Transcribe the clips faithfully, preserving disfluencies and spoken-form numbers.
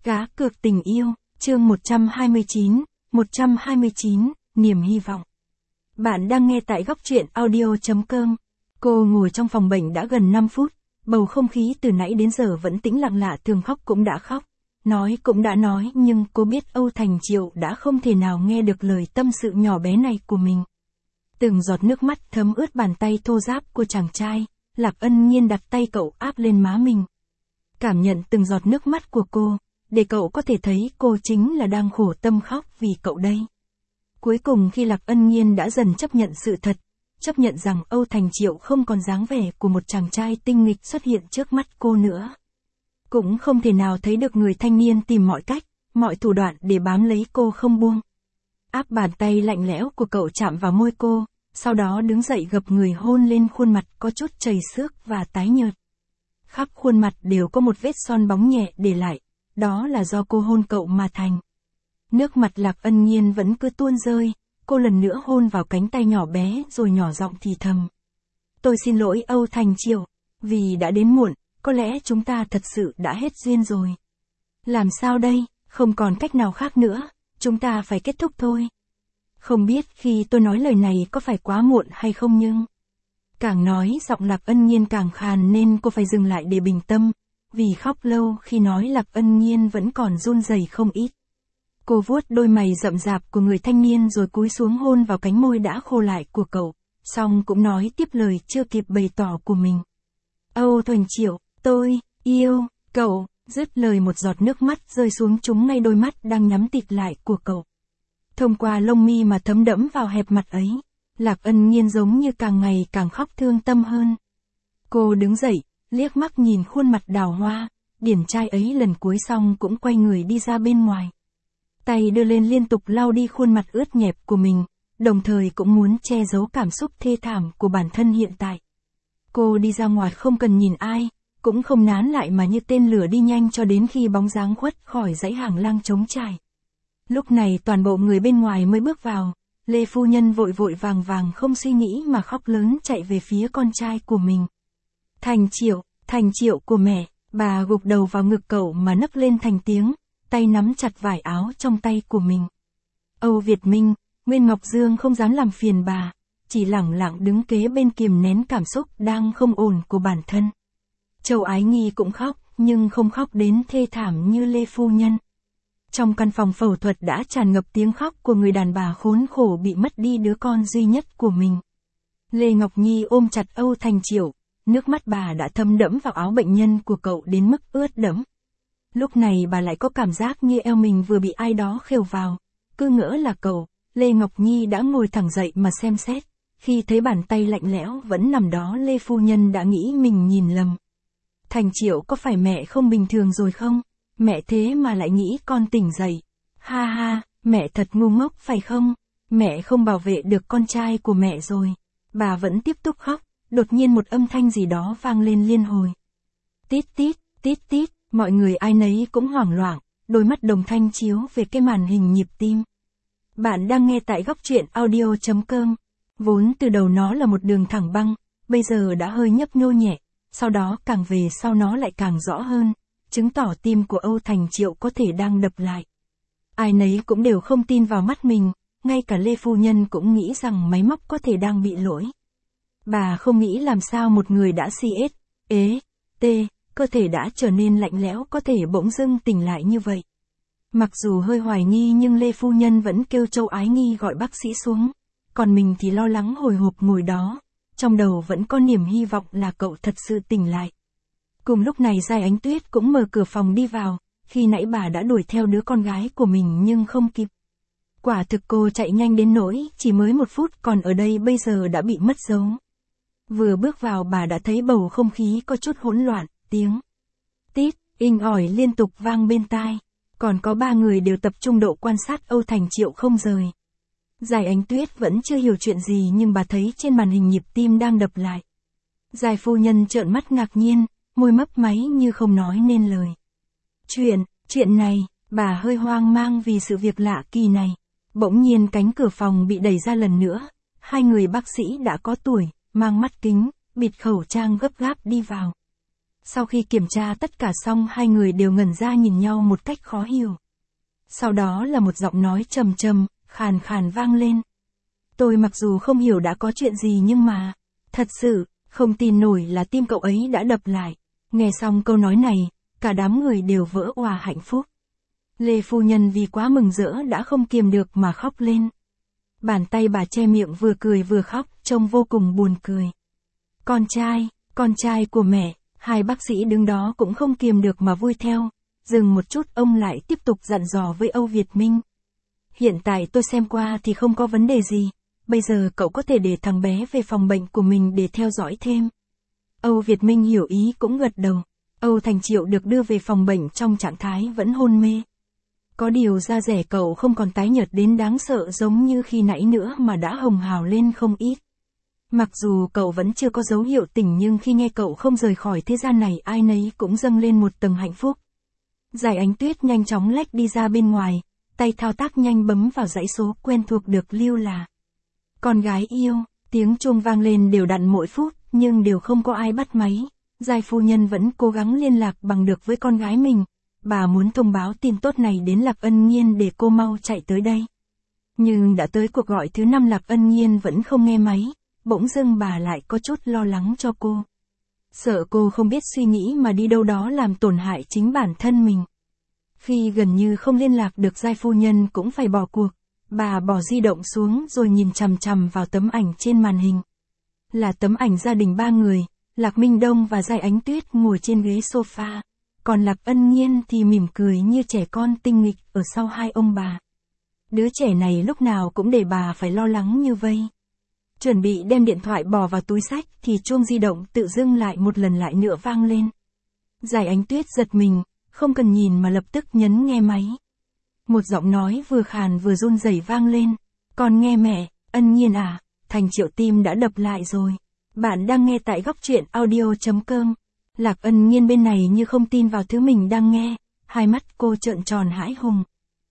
Cá cược tình yêu, chương một trăm hai mươi chín, một trăm hai mươi chín, niềm hy vọng. Bạn đang nghe tại góc truyện audio chấm com. Cô ngồi trong phòng bệnh đã gần năm phút, bầu không khí từ nãy đến giờ vẫn tĩnh lặng lạ, thường khóc cũng đã khóc, nói cũng đã nói, nhưng cô biết Âu Thành Triệu đã không thể nào nghe được lời tâm sự nhỏ bé này của mình. Từng giọt nước mắt thấm ướt bàn tay thô ráp của chàng trai, Lạc Ân Nhiên đặt tay cậu áp lên má mình. Cảm nhận từng giọt nước mắt của cô, để cậu có thể thấy cô chính là đang khổ tâm khóc vì cậu đây. Cuối cùng khi Lạc Ân Nhiên đã dần chấp nhận sự thật, chấp nhận rằng Âu Thành Triệu không còn dáng vẻ của một chàng trai tinh nghịch xuất hiện trước mắt cô nữa. Cũng không thể nào thấy được người thanh niên tìm mọi cách, mọi thủ đoạn để bám lấy cô không buông. Áp bàn tay lạnh lẽo của cậu chạm vào môi cô, sau đó đứng dậy gập người hôn lên khuôn mặt có chút chảy xước và tái nhợt. Khắp khuôn mặt đều có một vết son bóng nhẹ để lại, đó là do cô hôn cậu mà thành. Nước mặt Lạc Ân Nhiên vẫn cứ tuôn rơi, cô lần nữa hôn vào cánh tay nhỏ bé rồi nhỏ giọng thì thầm. Tôi xin lỗi Âu Thành Triệu, vì đã đến muộn, có lẽ chúng ta thật sự đã hết duyên rồi. Làm sao đây, không còn cách nào khác nữa, chúng ta phải kết thúc thôi. Không biết khi tôi nói lời này có phải quá muộn hay không nhưng... Càng nói giọng Lạc Ân Nhiên càng khàn nên cô phải dừng lại để bình tâm, vì khóc lâu khi nói Lạc Ân Nhiên vẫn còn run rẩy không ít. Cô vuốt đôi mày rậm rạp của người thanh niên rồi cúi xuống hôn vào cánh môi đã khô lại của cậu, xong cũng nói tiếp lời chưa kịp bày tỏ của mình. Âu Thành Triệu, tôi, yêu, cậu, dứt lời một giọt nước mắt rơi xuống trúng ngay đôi mắt đang nhắm tịt lại của cậu. Thông qua lông mi mà thấm đẫm vào hẹp mặt ấy, Lạc Ân Nhiên giống như càng ngày càng khóc thương tâm hơn. Cô đứng dậy, liếc mắt nhìn khuôn mặt đào hoa, điển trai ấy lần cuối xong cũng quay người đi ra bên ngoài. Tay đưa lên liên tục lau đi khuôn mặt ướt nhẹp của mình, đồng thời cũng muốn che giấu cảm xúc thê thảm của bản thân hiện tại. Cô đi ra ngoài không cần nhìn ai, cũng không nán lại mà như tên lửa đi nhanh cho đến khi bóng dáng khuất khỏi dãy hàng lang trống trải. Lúc này toàn bộ người bên ngoài mới bước vào, Lê phu nhân vội vội vàng vàng không suy nghĩ mà khóc lớn chạy về phía con trai của mình. Thành Triệu, Thành Triệu của mẹ, bà gục đầu vào ngực cậu mà nấc lên thành tiếng, tay nắm chặt vải áo trong tay của mình. Âu Việt Minh, Nguyên Ngọc Dương không dám làm phiền bà, chỉ lẳng lặng đứng kế bên kiềm nén cảm xúc đang không ổn của bản thân. Châu Ái Nghi cũng khóc, nhưng không khóc đến thê thảm như Lê phu nhân. Trong căn phòng phẫu thuật đã tràn ngập tiếng khóc của người đàn bà khốn khổ bị mất đi đứa con duy nhất của mình. Lê Ngọc Nhi ôm chặt Âu Thành Triệu, nước mắt bà đã thấm đẫm vào áo bệnh nhân của cậu đến mức ướt đẫm. Lúc này bà lại có cảm giác như eo mình vừa bị ai đó khều vào, cứ ngỡ là cậu. Lê Ngọc Nhi đã ngồi thẳng dậy mà xem xét, khi thấy bàn tay lạnh lẽo vẫn nằm đó Lê phu nhân đã nghĩ mình nhìn lầm. Thành Triệu có phải mẹ không bình thường rồi không? Mẹ thế mà lại nghĩ con tỉnh dậy. Ha ha, mẹ thật ngu ngốc phải không? Mẹ không bảo vệ được con trai của mẹ rồi. Bà vẫn tiếp tục khóc, đột nhiên một âm thanh gì đó vang lên liên hồi. Tít tít, tít tít, mọi người ai nấy cũng hoảng loạn, đôi mắt đồng thanh chiếu về cái màn hình nhịp tim. Bạn đang nghe tại góc truyện audio chấm com. Vốn từ đầu nó là một đường thẳng băng, bây giờ đã hơi nhấp nhô nhẹ, sau đó càng về sau nó lại càng rõ hơn, chứng tỏ tim của Âu Thành Triệu có thể đang đập lại. Ai nấy cũng đều không tin vào mắt mình, ngay cả Lê phu nhân cũng nghĩ rằng máy móc có thể đang bị lỗi. Bà không nghĩ làm sao một người đã si ết, ế, tê, cơ thể đã trở nên lạnh lẽo có thể bỗng dưng tỉnh lại như vậy. Mặc dù hơi hoài nghi nhưng Lê phu nhân vẫn kêu Châu Ái Nghi gọi bác sĩ xuống, còn mình thì lo lắng hồi hộp ngồi đó, trong đầu vẫn có niềm hy vọng là cậu thật sự tỉnh lại. Cùng lúc này Giai Ánh Tuyết cũng mở cửa phòng đi vào, khi nãy bà đã đuổi theo đứa con gái của mình nhưng không kịp. Quả thực cô chạy nhanh đến nỗi chỉ mới một phút còn ở đây bây giờ đã bị mất dấu. Vừa bước vào bà đã thấy bầu không khí có chút hỗn loạn, tiếng tít, inh ỏi liên tục vang bên tai. Còn có ba người đều tập trung độ quan sát Âu Thành Triệu không rời. Giai Ánh Tuyết vẫn chưa hiểu chuyện gì nhưng bà thấy trên màn hình nhịp tim đang đập lại. Giai phu nhân trợn mắt ngạc nhiên, môi mấp máy như không nói nên lời. Chuyện, chuyện này, bà hơi hoang mang vì sự việc lạ kỳ này. Bỗng nhiên cánh cửa phòng bị đẩy ra lần nữa, hai người bác sĩ đã có tuổi, mang mắt kính, bịt khẩu trang gấp gáp đi vào. Sau khi kiểm tra tất cả xong hai người đều ngẩn ra nhìn nhau một cách khó hiểu. Sau đó là một giọng nói trầm trầm, khàn khàn vang lên. Tôi mặc dù không hiểu đã có chuyện gì nhưng mà, thật sự, không tin nổi là tim cậu ấy đã đập lại. Nghe xong câu nói này, cả đám người đều vỡ òa hạnh phúc. Lê phu nhân vì quá mừng rỡ đã không kiềm được mà khóc lên. Bàn tay bà che miệng vừa cười vừa khóc, trông vô cùng buồn cười. Con trai, con trai của mẹ, hai bác sĩ đứng đó cũng không kiềm được mà vui theo. Dừng một chút ông lại tiếp tục dặn dò với Âu Việt Minh. Hiện tại tôi xem qua thì không có vấn đề gì. Bây giờ cậu có thể để thằng bé về phòng bệnh của mình để theo dõi thêm. Âu Việt Minh hiểu ý cũng gật đầu. Âu Thành Triệu được đưa về phòng bệnh trong trạng thái vẫn hôn mê. Có điều da rẻ cậu không còn tái nhợt đến đáng sợ giống như khi nãy nữa mà đã hồng hào lên không ít. Mặc dù cậu vẫn chưa có dấu hiệu tỉnh nhưng khi nghe cậu không rời khỏi thế gian này ai nấy cũng dâng lên một tầng hạnh phúc. Giải Ánh Tuyết nhanh chóng lách đi ra bên ngoài, tay thao tác nhanh bấm vào dãy số quen thuộc được lưu là. Con gái yêu, tiếng chuông vang lên đều đặn mỗi phút, nhưng đều không có ai bắt máy. Giai phu nhân vẫn cố gắng liên lạc bằng được với con gái mình. Bà muốn thông báo tin tốt này đến Lạc Ân Nhiên để cô mau chạy tới đây. Nhưng đã tới cuộc gọi thứ năm Lạc Ân Nhiên vẫn không nghe máy, bỗng dưng bà lại có chút lo lắng cho cô. Sợ cô không biết suy nghĩ mà đi đâu đó làm tổn hại chính bản thân mình. Khi gần như không liên lạc được Giai phu nhân cũng phải bỏ cuộc, bà bỏ di động xuống rồi nhìn chằm chằm vào tấm ảnh trên màn hình. Là tấm ảnh gia đình ba người, Lạc Minh Đông và Giai Ánh Tuyết ngồi trên ghế sofa, còn Lạc Ân Nhiên thì mỉm cười như trẻ con tinh nghịch ở sau hai ông bà. Đứa trẻ này lúc nào cũng để bà phải lo lắng như vây. Chuẩn bị đem điện thoại bỏ vào túi xách thì chuông di động tự dưng lại một lần lại nữa vang lên. Giai Ánh Tuyết giật mình, không cần nhìn mà lập tức nhấn nghe máy. Một giọng nói vừa khàn vừa run rẩy vang lên. Con nghe mẹ, Ân Nhiên à, Thành Triệu tim đã đập lại rồi. Bạn đang nghe tại góc truyện audio chấm com. Lạc Ân Nhiên bên này như không tin vào thứ mình đang nghe, hai mắt cô trợn tròn hãi hùng.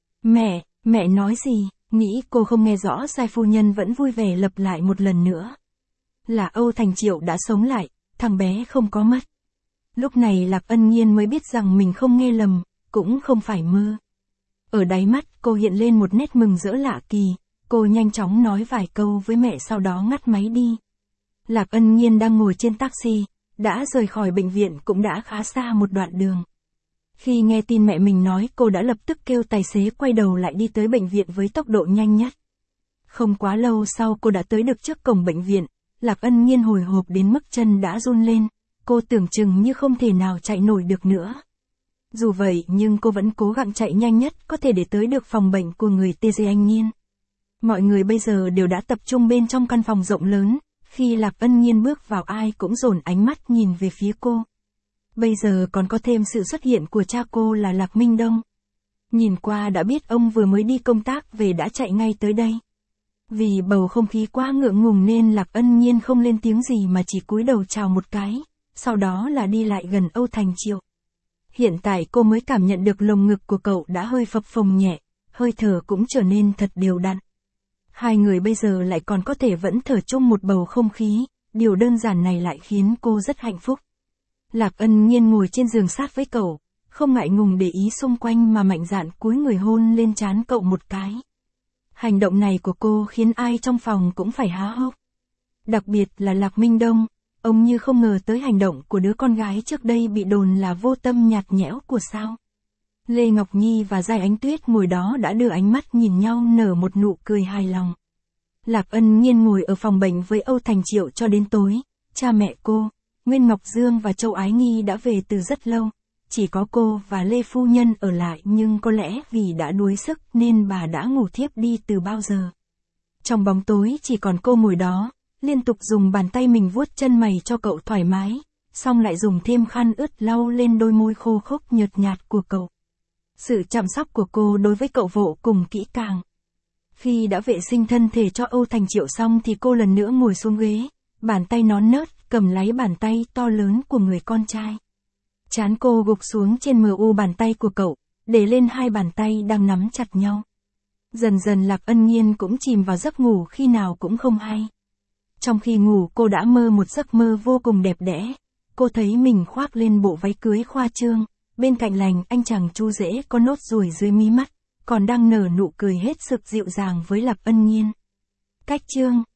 Mẹ, mẹ nói gì? Nghĩ cô không nghe rõ Giai phu nhân vẫn vui vẻ lặp lại một lần nữa. Là Âu Thành Triệu đã sống lại, thằng bé không có mất. Lúc này Lạc Ân Nhiên mới biết rằng mình không nghe lầm, cũng không phải mơ. Ở đáy mắt cô hiện lên một nét mừng rỡ lạ kỳ, cô nhanh chóng nói vài câu với mẹ sau đó ngắt máy đi. Lạc Ân Nhiên đang ngồi trên taxi, đã rời khỏi bệnh viện cũng đã khá xa một đoạn đường. Khi nghe tin mẹ mình nói cô đã lập tức kêu tài xế quay đầu lại đi tới bệnh viện với tốc độ nhanh nhất. Không quá lâu sau cô đã tới được trước cổng bệnh viện, Lạc Ân Nhiên hồi hộp đến mức chân đã run lên, cô tưởng chừng như không thể nào chạy nổi được nữa. Dù vậy nhưng cô vẫn cố gắng chạy nhanh nhất có thể để tới được phòng bệnh của người tê giê Anh Nhiên. Mọi người bây giờ đều đã tập trung bên trong căn phòng rộng lớn, khi Lạc Ân Nhiên bước vào ai cũng dồn ánh mắt nhìn về phía cô. Bây giờ còn có thêm sự xuất hiện của cha cô là Lạc Minh Đông. Nhìn qua đã biết ông vừa mới đi công tác về đã chạy ngay tới đây. Vì bầu không khí quá ngượng ngùng nên Lạc Ân Nhiên không lên tiếng gì mà chỉ cúi đầu chào một cái, sau đó là đi lại gần Âu Thành Triệu. Hiện tại cô mới cảm nhận được lồng ngực của cậu đã hơi phập phồng nhẹ, hơi thở cũng trở nên thật đều đặn. Hai người bây giờ lại còn có thể vẫn thở chung một bầu không khí, điều đơn giản này lại khiến cô rất hạnh phúc. Lạc Ân Nhiên ngồi trên giường sát với cậu, không ngại ngùng để ý xung quanh mà mạnh dạn cúi người hôn lên trán cậu một cái. Hành động này của cô khiến ai trong phòng cũng phải há hốc. Đặc biệt là Lạc Minh Đông, ông như không ngờ tới hành động của đứa con gái trước đây bị đồn là vô tâm nhạt nhẽo của sao. Lê Ngọc Nhi và Giai Ánh Tuyết ngồi đó đã đưa ánh mắt nhìn nhau nở một nụ cười hài lòng. Lạc Ân Nhiên ngồi ở phòng bệnh với Âu Thành Triệu cho đến tối, cha mẹ cô, Nguyên Ngọc Dương và Châu Ái Nghi đã về từ rất lâu, chỉ có cô và Lê Phu Nhân ở lại nhưng có lẽ vì đã đuối sức nên bà đã ngủ thiếp đi từ bao giờ. Trong bóng tối chỉ còn cô ngồi đó, liên tục dùng bàn tay mình vuốt chân mày cho cậu thoải mái, xong lại dùng thêm khăn ướt lau lên đôi môi khô khốc nhợt nhạt của cậu. Sự chăm sóc của cô đối với cậu vô cùng kỹ càng. Khi đã vệ sinh thân thể cho Âu Thành Triệu xong thì cô lần nữa ngồi xuống ghế, bàn tay nón nớt cầm lấy bàn tay to lớn của người con trai. Trán cô gục xuống trên mờ u bàn tay của cậu, để lên hai bàn tay đang nắm chặt nhau. Dần dần Lạc Ân Nhiên cũng chìm vào giấc ngủ khi nào cũng không hay. Trong khi ngủ cô đã mơ một giấc mơ vô cùng đẹp đẽ, cô thấy mình khoác lên bộ váy cưới khoa trương, bên cạnh lành anh chàng Chu rễ có nốt ruồi dưới mí mắt, còn đang nở nụ cười hết sức dịu dàng với Lạp Ân Nhiên. Cách chương